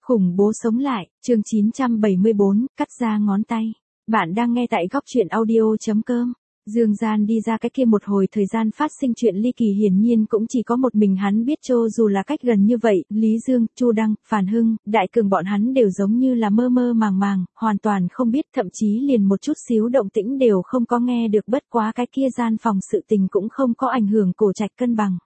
Khủng bố sống lại, chương 974, cắt ra ngón tay. Bạn đang nghe tại góc truyện audio.com. Dương Gian đi ra cái kia một hồi thời gian phát sinh chuyện ly kỳ hiển nhiên cũng chỉ có một mình hắn biết, cho dù là cách gần như vậy, Lý Dương, Chu Đăng, Phàn Hưng, Đại Cường bọn hắn đều giống như là mơ mơ màng màng, hoàn toàn không biết, thậm chí liền một chút xíu động tĩnh đều không có nghe được, bất quá cái kia gian phòng sự tình cũng không có ảnh hưởng Cổ Trạch cân bằng.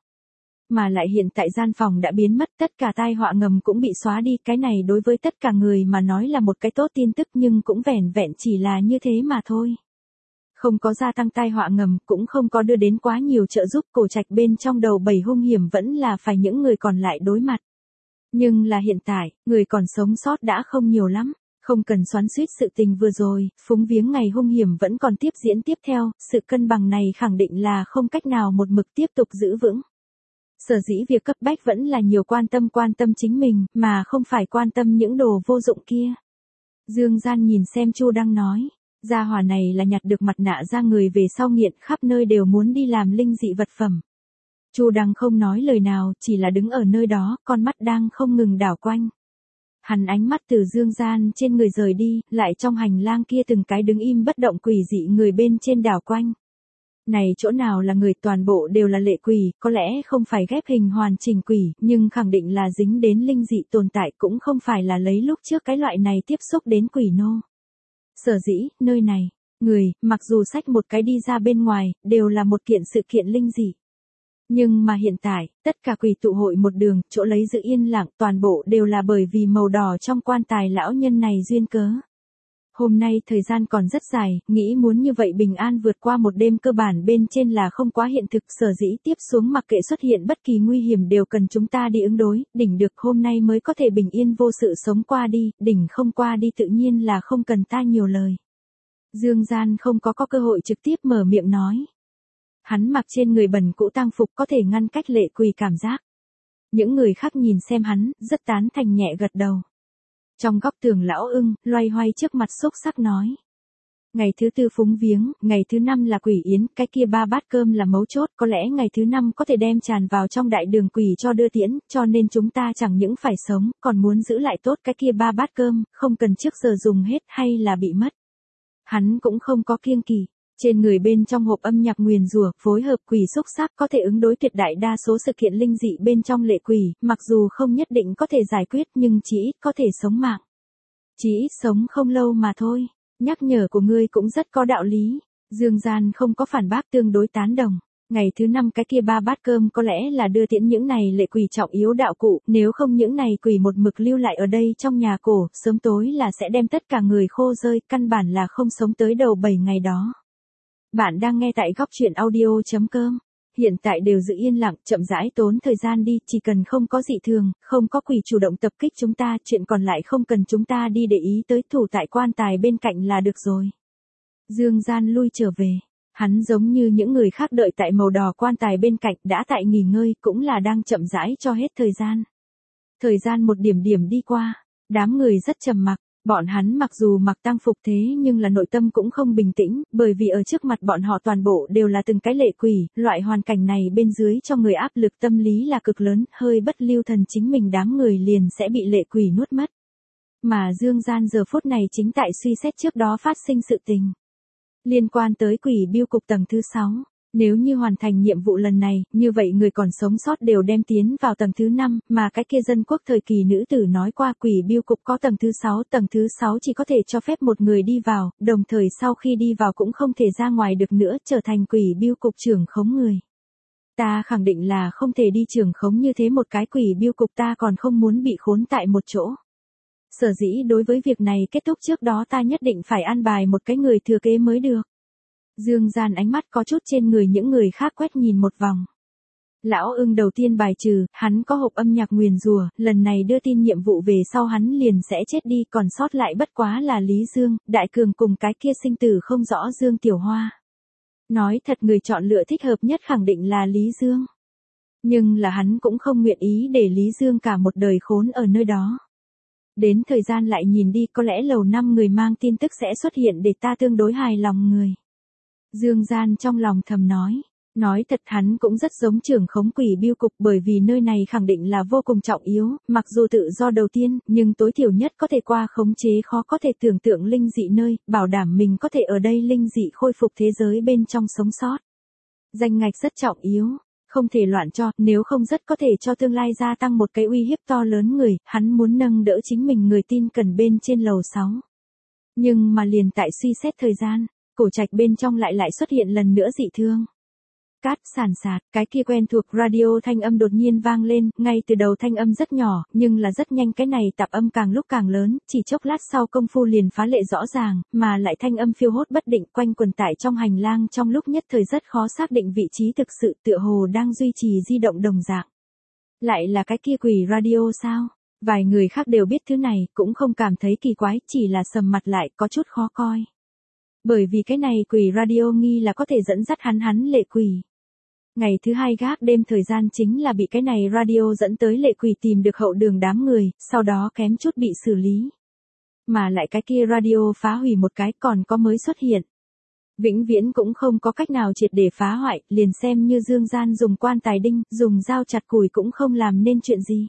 Mà lại hiện tại gian phòng đã biến mất, tất cả tai họa ngầm cũng bị xóa đi, cái này đối với tất cả người mà nói là một cái tốt tin tức, nhưng cũng vẻn vẹn chỉ là như thế mà thôi. Không có gia tăng tai họa ngầm, cũng không có đưa đến quá nhiều trợ giúp, Cổ Trạch bên trong đầu bầy hung hiểm vẫn là phải những người còn lại đối mặt. Nhưng là hiện tại, người còn sống sót đã không nhiều lắm, không cần xoắn xuýt sự tình vừa rồi, phúng viếng ngày hung hiểm vẫn còn tiếp diễn tiếp theo, sự cân bằng này khẳng định là không cách nào một mực tiếp tục giữ vững. Sở dĩ việc cấp bách vẫn là nhiều quan tâm chính mình, mà không phải quan tâm những đồ vô dụng kia. Dương Gian nhìn xem Chu Đăng nói, gia hỏa này là nhặt được mặt nạ ra người về sau nghiện, khắp nơi đều muốn đi làm linh dị vật phẩm. Chu Đăng không nói lời nào, chỉ là đứng ở nơi đó, con mắt đang không ngừng đảo quanh. Hắn ánh mắt từ Dương Gian trên người rời đi, lại trong hành lang kia từng cái đứng im bất động quỷ dị người bên trên đảo quanh. Này chỗ nào là người, toàn bộ đều là lệ quỷ, có lẽ không phải ghép hình hoàn chỉnh quỷ, nhưng khẳng định là dính đến linh dị tồn tại, cũng không phải là lấy lúc trước cái loại này tiếp xúc đến quỷ nô. Sở dĩ, nơi này, người, mặc dù xách một cái đi ra bên ngoài, đều là một kiện sự kiện linh dị. Nhưng mà hiện tại, tất cả quỷ tụ hội một đường, chỗ lấy giữ yên lặng, toàn bộ đều là bởi vì màu đỏ trong quan tài lão nhân này duyên cớ. Hôm nay thời gian còn rất dài, nghĩ muốn như vậy bình an vượt qua một đêm cơ bản bên trên là không quá hiện thực, sở dĩ tiếp xuống mặc kệ xuất hiện bất kỳ nguy hiểm đều cần chúng ta đi ứng đối, đỉnh được hôm nay mới có thể bình yên vô sự sống qua đi, đỉnh không qua đi tự nhiên là không cần ta nhiều lời. Dương Gian không có cơ hội trực tiếp mở miệng nói. Hắn mặc trên người bẩn cũ tang phục có thể ngăn cách lệ quỷ cảm giác. Những người khác nhìn xem hắn, rất tán thành nhẹ gật đầu. Trong góc tường lão ưng, loay hoay trước mặt xúc sắc nói. Ngày thứ tư phúng viếng, ngày thứ năm là quỷ yến, cái kia 3 bát cơm là mấu chốt, có lẽ ngày thứ năm có thể đem tràn vào trong đại đường quỷ cho đưa tiễn, cho nên chúng ta chẳng những phải sống, còn muốn giữ lại tốt cái kia 3 bát cơm, không cần trước giờ dùng hết hay là bị mất. Hắn cũng không có kiêng kỵ. Trên người bên trong hộp âm nhạc nguyền rủa, phối hợp quỷ xúc sắc có thể ứng đối tuyệt đại đa số sự kiện linh dị bên trong lệ quỷ, mặc dù không nhất định có thể giải quyết nhưng chỉ ít có thể sống mạng. Chỉ ít sống không lâu mà thôi. Nhắc nhở của ngươi cũng rất có đạo lý. Dương Gian không có phản bác, tương đối tán đồng. Ngày thứ năm cái kia 3 bát cơm có lẽ là đưa tiễn những này lệ quỷ trọng yếu đạo cụ, nếu không những này quỷ một mực lưu lại ở đây trong nhà cổ, sớm tối là sẽ đem tất cả người khô rơi, căn bản là không sống tới đầu 7 ngày đó. Bạn đang nghe tại góc truyện audio.com. Hiện tại đều giữ yên lặng, chậm rãi tốn thời gian đi, chỉ cần không có dị thường, không có quỷ chủ động tập kích chúng ta, chuyện còn lại không cần chúng ta đi để ý tới, thủ tại quan tài bên cạnh là được rồi. Dương Gian lui trở về. Hắn giống như những người khác đợi tại màu đỏ quan tài bên cạnh, đã tại nghỉ ngơi, cũng là đang chậm rãi cho hết thời gian. Thời gian một điểm điểm đi qua, đám người rất trầm mặc. Bọn hắn mặc dù mặc tang phục thế nhưng là nội tâm cũng không bình tĩnh, bởi vì ở trước mặt bọn họ toàn bộ đều là từng cái lệ quỷ, loại hoàn cảnh này bên dưới cho người áp lực tâm lý là cực lớn, hơi bất lưu thần chính mình đám người liền sẽ bị lệ quỷ nuốt mất. Mà Dương Gian giờ phút này chính tại suy xét trước đó phát sinh sự tình. Liên quan tới quỷ biêu cục tầng thứ 6. Nếu như hoàn thành nhiệm vụ lần này, như vậy người còn sống sót đều đem tiến vào tầng thứ 5, mà cái kia dân quốc thời kỳ nữ tử nói qua quỷ biêu cục có tầng thứ 6 chỉ có thể cho phép một người đi vào, đồng thời sau khi đi vào cũng không thể ra ngoài được nữa, trở thành quỷ biêu cục trưởng khống người. Ta khẳng định là không thể đi trưởng khống như thế một cái quỷ biêu cục, ta còn không muốn bị khốn tại một chỗ. Sở dĩ đối với việc này kết thúc trước đó ta nhất định phải an bài một cái người thừa kế mới được. Dương Gian ánh mắt có chút trên người những người khác quét nhìn một vòng. Lão ưng đầu tiên bài trừ, hắn có hộp âm nhạc nguyền rủa, lần này đưa tin nhiệm vụ về sau hắn liền sẽ chết đi, còn sót lại bất quá là Lý Dương, Đại Cường cùng cái kia sinh tử không rõ Dương Tiểu Hoa. Nói thật, người chọn lựa thích hợp nhất khẳng định là Lý Dương. Nhưng là hắn cũng không nguyện ý để Lý Dương cả một đời khốn ở nơi đó. Đến thời gian lại nhìn đi, có lẽ lầu 5 người mang tin tức sẽ xuất hiện để ta tương đối hài lòng người. Dương Gian trong lòng thầm nói, Nói thật hắn cũng rất giống trưởng khống quỷ bưu cục bởi vì nơi này khẳng định là vô cùng trọng yếu, mặc dù tự do đầu tiên, nhưng tối thiểu nhất có thể qua khống chế khó có thể tưởng tượng linh dị nơi, bảo đảm mình có thể ở đây linh dị khôi phục thế giới bên trong sống sót. Danh ngạch rất trọng yếu, không thể loạn cho, nếu không rất có thể cho tương lai gia tăng một cái uy hiếp to lớn người, hắn muốn nâng đỡ chính mình người tin cần bên trên lầu 6. Nhưng mà liền tại suy xét thời gian, cổ trạch bên trong lại xuất hiện lần nữa dị thương. Cát sàn sạt, cái kia quen thuộc radio thanh âm đột nhiên vang lên, ngay từ đầu thanh âm rất nhỏ, nhưng là rất nhanh cái này tạp âm càng lúc càng lớn, chỉ chốc lát sau công phu liền phá lệ rõ ràng, mà lại thanh âm phiêu hốt bất định quanh quần tại trong hành lang trong lúc nhất thời rất khó xác định vị trí thực sự tựa hồ đang duy trì di động đồng dạng. Lại là cái kia quỷ radio sao? Vài người khác đều biết thứ này, cũng không cảm thấy kỳ quái, chỉ là sầm mặt lại có chút khó coi. Bởi vì cái này quỷ radio nghi là có thể dẫn dắt hắn lệ quỷ. Ngày thứ hai gác đêm thời gian chính là bị cái này radio dẫn tới lệ quỷ tìm được hậu đường đám người, sau đó kém chút bị xử lý. Mà lại cái kia radio phá hủy một cái còn có mới xuất hiện. Vĩnh viễn cũng không có cách nào triệt để phá hoại, liền xem như Dương Gian dùng quan tài đinh, dùng dao chặt củi cũng không làm nên chuyện gì.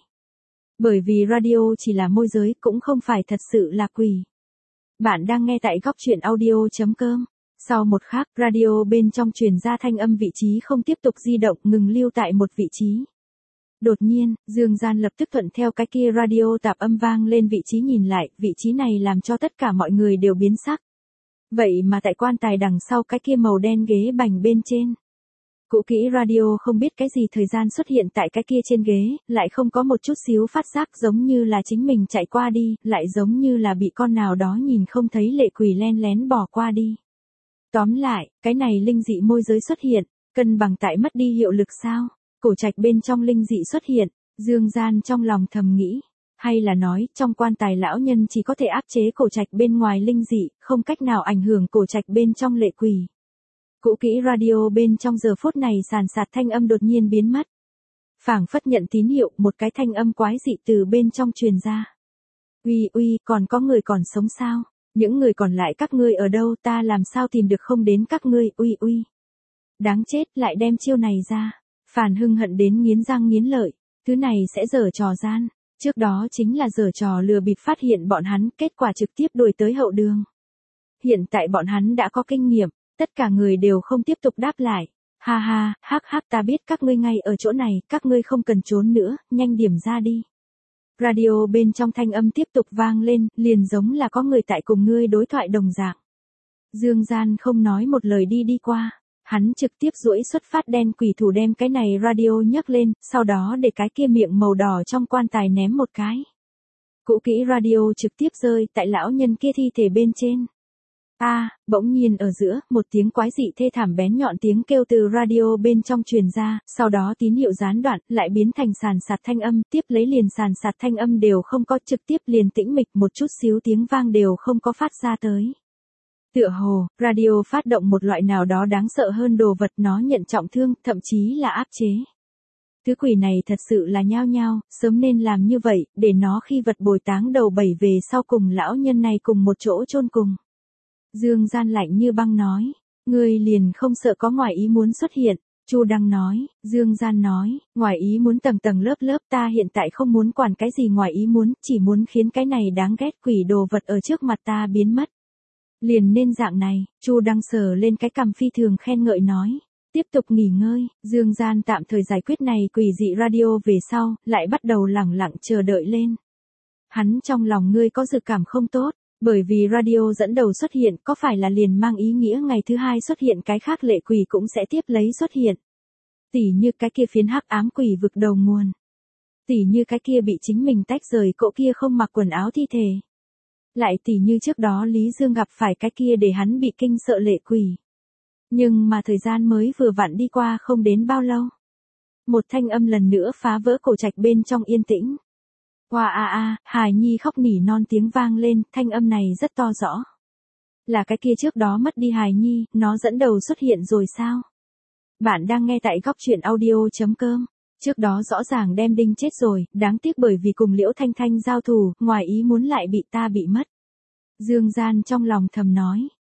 Bởi vì radio chỉ là môi giới cũng không phải thật sự là quỷ. Bạn đang nghe tại góc truyện audio.com. Sau một khắc, radio bên trong truyền ra thanh âm vị trí không tiếp tục di động, ngừng lưu tại một vị trí. Đột nhiên, Dương Gian lập tức thuận theo cái kia radio tạp âm vang lên vị trí nhìn lại, vị trí này làm cho tất cả mọi người đều biến sắc. Vậy mà tại quan tài đằng sau cái kia màu đen ghế bành bên trên. Cũ kỹ radio không biết cái gì thời gian xuất hiện tại cái kia trên ghế, lại không có một chút xíu phát giác giống như là chính mình chạy qua đi, lại giống như là bị con nào đó nhìn không thấy lệ quỷ len lén bỏ qua đi. Tóm lại, cái này linh dị môi giới xuất hiện, cân bằng tại mất đi hiệu lực sao? Cổ trạch bên trong linh dị xuất hiện, Dương Gian trong lòng thầm nghĩ. Hay là nói, trong quan tài lão nhân chỉ có thể áp chế cổ trạch bên ngoài linh dị, không cách nào ảnh hưởng cổ trạch bên trong lệ quỷ. Cũ kỹ radio bên trong giờ phút này sàn sạt thanh âm đột nhiên biến mất. Phảng phất nhận tín hiệu, một cái thanh âm quái dị từ bên trong truyền ra. Uy, còn có người còn sống sao? Những người còn lại các ngươi ở đâu, ta làm sao tìm được không đến các ngươi, uy. Đáng chết, lại đem chiêu này ra. Phàn Hưng hận đến nghiến răng nghiến lợi, thứ này sẽ giở trò gian. Trước đó chính là giở trò lừa bịp phát hiện bọn hắn, kết quả trực tiếp đuổi tới hậu đường. Hiện tại bọn hắn đã có kinh nghiệm, tất cả người đều không tiếp tục đáp lại. Ha, hắc ta biết các ngươi ngay ở chỗ này, các ngươi không cần trốn nữa, nhanh điểm ra đi. Radio bên trong thanh âm tiếp tục vang lên, liền giống là có người tại cùng ngươi đối thoại đồng dạng. Dương Gian không nói một lời đi qua, hắn trực tiếp duỗi xuất phát đen quỷ thủ đem cái này radio nhấc lên, sau đó để cái kia miệng màu đỏ trong quan tài ném một cái. Cũ kỹ radio trực tiếp rơi tại lão nhân kia thi thể bên trên. Bỗng nhiên ở giữa, một tiếng quái dị thê thảm bén nhọn tiếng kêu từ radio bên trong truyền ra, sau đó tín hiệu gián đoạn, lại biến thành sàn sạt thanh âm, tiếp lấy liền sàn sạt thanh âm đều không có, trực tiếp liền tĩnh mịch, một chút xíu tiếng vang đều không có phát ra tới. Tựa hồ, radio phát động một loại nào đó đáng sợ hơn đồ vật, nó nhận trọng thương, thậm chí là áp chế. Thứ quỷ này thật sự là nhao, sớm nên làm như vậy, để nó khi vật bồi táng đầu bảy về sau cùng lão nhân này cùng một chỗ chôn cùng. Dương Gian lạnh như băng nói, ngươi liền không sợ có ngoài ý muốn xuất hiện. Chu Đăng nói, Dương Gian nói, ngoài ý muốn tầng lớp ta hiện tại không muốn quản cái gì ngoài ý muốn, chỉ muốn khiến cái này đáng ghét quỷ đồ vật ở trước mặt ta biến mất. Liền nên dạng này, Chu Đăng sờ lên cái cằm phi thường khen ngợi nói. Tiếp tục nghỉ ngơi, Dương Gian tạm thời giải quyết này quỷ dị radio về sau, lại bắt đầu lẳng lặng chờ đợi lên. Hắn trong lòng ngươi có dự cảm không tốt. Bởi vì radio dẫn đầu xuất hiện có phải là liền mang ý nghĩa ngày thứ hai xuất hiện cái khác lệ quỷ cũng sẽ tiếp lấy xuất hiện. Tỉ như cái kia phiến hắc ám quỷ vực đầu nguồn. Tỉ như cái kia bị chính mình tách rời cỗ kia không mặc quần áo thi thể. Lại tỉ như trước đó Lý Dương gặp phải cái kia để hắn bị kinh sợ lệ quỷ. Nhưng mà thời gian mới vừa vặn đi qua không đến bao lâu. Một thanh âm lần nữa phá vỡ cổ trạch bên trong yên tĩnh. Hài Nhi khóc nỉ non tiếng vang lên, thanh âm này rất to rõ. Là cái kia trước đó mất đi Hài Nhi, nó dẫn đầu xuất hiện rồi sao? Bạn đang nghe tại góc truyện audio.com. Trước đó rõ ràng đem đinh chết rồi, đáng tiếc bởi vì cùng Liễu Thanh Thanh giao thủ, ngoài ý muốn lại bị ta bị mất. Dương Gian trong lòng thầm nói,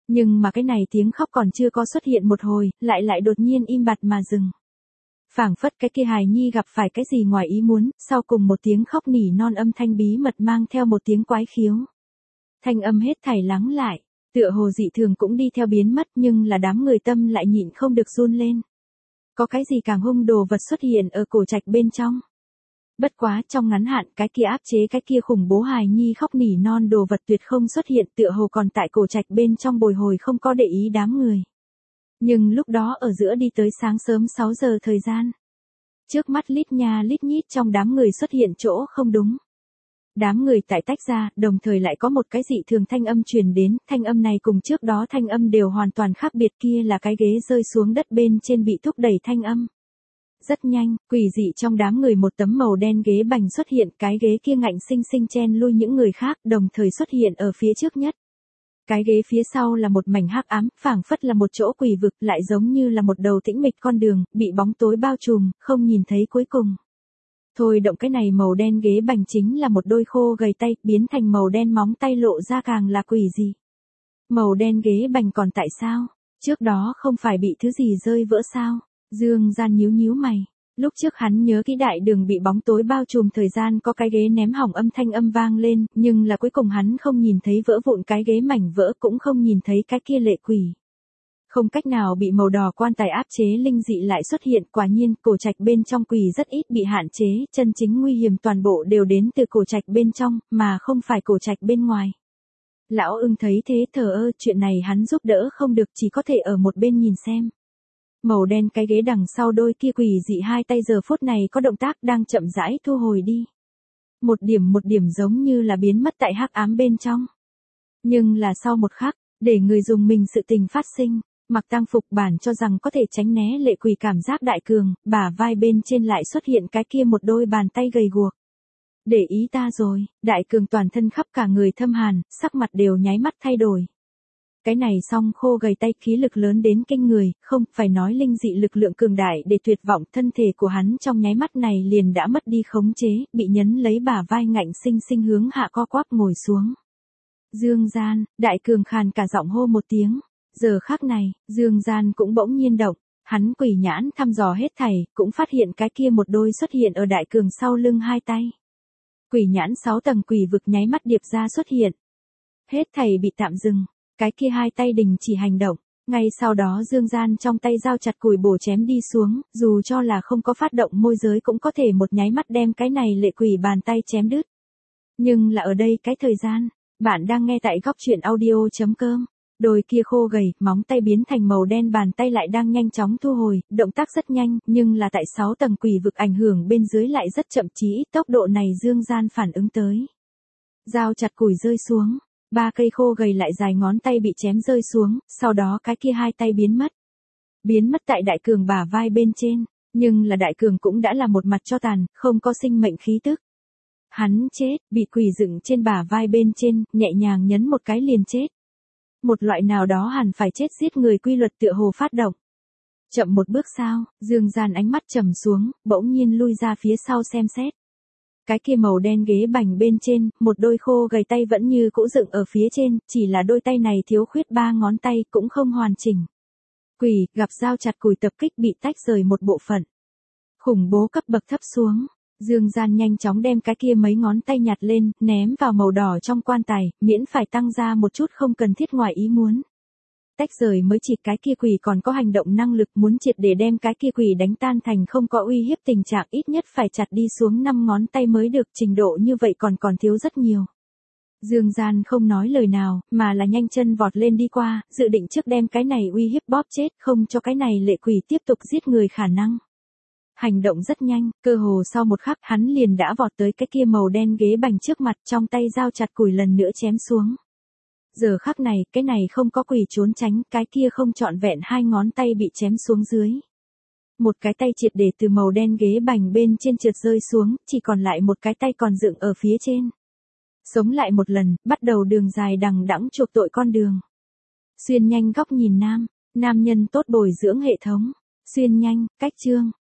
Nhưng mà cái này tiếng khóc còn chưa có xuất hiện một hồi, lại đột nhiên im bặt mà dừng. Phảng phất cái kia hài nhi gặp phải cái gì ngoài ý muốn, sau cùng một tiếng khóc nỉ non âm thanh bí mật mang theo một tiếng quái khiếu. Thanh âm hết thảy lắng lại, tựa hồ dị thường cũng đi theo biến mất, nhưng là đám người tâm lại nhịn không được run lên. Có cái gì càng hung đồ vật xuất hiện ở cổ trạch bên trong. Bất quá trong ngắn hạn cái kia áp chế cái kia khủng bố hài nhi khóc nỉ non đồ vật tuyệt không xuất hiện, tựa hồ còn tại cổ trạch bên trong bồi hồi không có để ý đám người. Nhưng lúc đó ở giữa đi tới sáng sớm 6 giờ thời gian. Trước mắt lít nha lít nhít trong đám người xuất hiện chỗ không đúng. Đám người tại tách ra, đồng thời lại có một cái dị thường thanh âm truyền đến, thanh âm này cùng trước đó thanh âm đều hoàn toàn khác biệt, kia là cái ghế rơi xuống đất bên trên bị thúc đẩy thanh âm. Rất nhanh, quỷ dị trong đám người một tấm màu đen ghế bành xuất hiện, cái ghế kia ngạnh sinh sinh chen lui những người khác, đồng thời xuất hiện ở phía trước nhất. Cái ghế phía sau là một mảnh hắc ám, phảng phất là một chỗ quỷ vực, lại giống như là một đầu tĩnh mịch con đường, bị bóng tối bao trùm, không nhìn thấy cuối cùng. Thôi động cái này màu đen ghế bành chính là một đôi khô gầy tay, biến thành màu đen móng tay lộ ra càng là quỷ dị. Màu đen ghế bành còn tại sao? Trước đó không phải bị thứ gì rơi vỡ sao? Dương Gian nhíu nhíu mày. Lúc trước hắn nhớ kỹ đại đường bị bóng tối bao trùm thời gian có cái ghế ném hỏng âm thanh âm vang lên, nhưng là cuối cùng hắn không nhìn thấy vỡ vụn cái ghế mảnh vỡ, cũng không nhìn thấy cái kia lệ quỷ. Không cách nào bị màu đỏ quan tài áp chế linh dị lại xuất hiện, quả nhiên cổ trạch bên trong quỷ rất ít bị hạn chế, chân chính nguy hiểm toàn bộ đều đến từ cổ trạch bên trong, mà không phải cổ trạch bên ngoài. Lão Ưng thấy thế thờ ơ, chuyện này hắn giúp đỡ không được, chỉ có thể ở một bên nhìn xem. Màu đen cái ghế đằng sau đôi kia quỷ dị hai tay giờ phút này có động tác đang chậm rãi thu hồi đi. Một điểm giống như là biến mất tại hắc ám bên trong. Nhưng là sau một khắc, để người dùng mình sự tình phát sinh, mặc tang phục bản cho rằng có thể tránh né lệ quỷ cảm giác đại cường, bả vai bên trên lại xuất hiện cái kia một đôi bàn tay gầy guộc. Để ý ta rồi, đại cường toàn thân khắp cả người thâm hàn, sắc mặt đều nháy mắt thay đổi. Cái này song khô gầy tay khí lực lớn đến kinh người, không phải nói linh dị lực lượng cường đại để tuyệt vọng, thân thể của hắn trong nháy mắt này liền đã mất đi khống chế, bị nhấn lấy bả vai ngạnh sinh sinh hướng hạ co quắp ngồi xuống. Dương Gian, đại cường khàn cả giọng hô một tiếng. Giờ khắc này, Dương Gian cũng bỗng nhiên động, hắn quỷ nhãn thăm dò hết thảy, cũng phát hiện cái kia một đôi xuất hiện ở đại cường sau lưng hai tay. Quỷ nhãn 6 tầng quỷ vực nháy mắt điệp ra xuất hiện. Hết thảy bị tạm dừng. Cái kia hai tay đình chỉ hành động, ngay sau đó Dương Gian trong tay dao chặt củi bổ chém đi xuống, dù cho là không có phát động môi giới cũng có thể một nháy mắt đem cái này lệ quỷ bàn tay chém đứt. Nhưng là ở đây cái thời gian, bạn đang nghe tại góc truyện audio.com, đôi kia khô gầy, móng tay biến thành màu đen bàn tay lại đang nhanh chóng thu hồi, động tác rất nhanh, nhưng là tại 6 tầng quỷ vực ảnh hưởng bên dưới lại rất chậm, chí tốc độ này Dương Gian phản ứng tới. Dao chặt củi rơi xuống. 3 cây khô gầy lại dài ngón tay bị chém rơi xuống, sau đó cái kia hai tay biến mất. Biến mất tại đại cường bả vai bên trên, nhưng là đại cường cũng đã là một mặt cho tàn, không có sinh mệnh khí tức. Hắn chết, bị quỷ dựng trên bả vai bên trên, nhẹ nhàng nhấn một cái liền chết. Một loại nào đó hẳn phải chết giết người quy luật tựa hồ phát động. Chậm một bước sao, Dương Gian ánh mắt trầm xuống, bỗng nhiên lui ra phía sau xem xét. Cái kia màu đen ghế bành bên trên, một đôi khô gầy tay vẫn như cũ dựng ở phía trên, chỉ là đôi tay này thiếu khuyết 3 ngón tay, cũng không hoàn chỉnh. Quỷ, gặp dao chặt củi tập kích bị tách rời một bộ phận. Khủng bố cấp bậc thấp xuống. Dương Gian nhanh chóng đem cái kia mấy ngón tay nhặt lên, ném vào màu đỏ trong quan tài, miễn phải tăng ra một chút không cần thiết ngoài ý muốn. Tách rời mới chỉ cái kia quỷ còn có hành động năng lực, muốn triệt để đem cái kia quỷ đánh tan thành không có uy hiếp tình trạng, ít nhất phải chặt đi xuống 5 ngón tay mới được, trình độ như vậy còn thiếu rất nhiều. Dương Gian không nói lời nào, mà là nhanh chân vọt lên đi qua, dự định trước đem cái này uy hiếp bóp chết, không cho cái này lệ quỷ tiếp tục giết người khả năng. Hành động rất nhanh, cơ hồ sau một khắc hắn liền đã vọt tới cái kia màu đen ghế bành trước mặt, trong tay dao chặt củi lần nữa chém xuống. Giờ khắc này, cái này không có quỷ trốn tránh, cái kia không trọn vẹn 2 ngón tay bị chém xuống dưới. Một cái tay triệt để từ màu đen ghế bành bên trên trượt rơi xuống, chỉ còn lại một cái tay còn dựng ở phía trên. Sống lại một lần, bắt đầu đường dài đằng đẵng chuộc tội con đường. Xuyên nhanh góc nhìn nam, nam nhân tốt bồi dưỡng hệ thống. Xuyên nhanh, cách chương.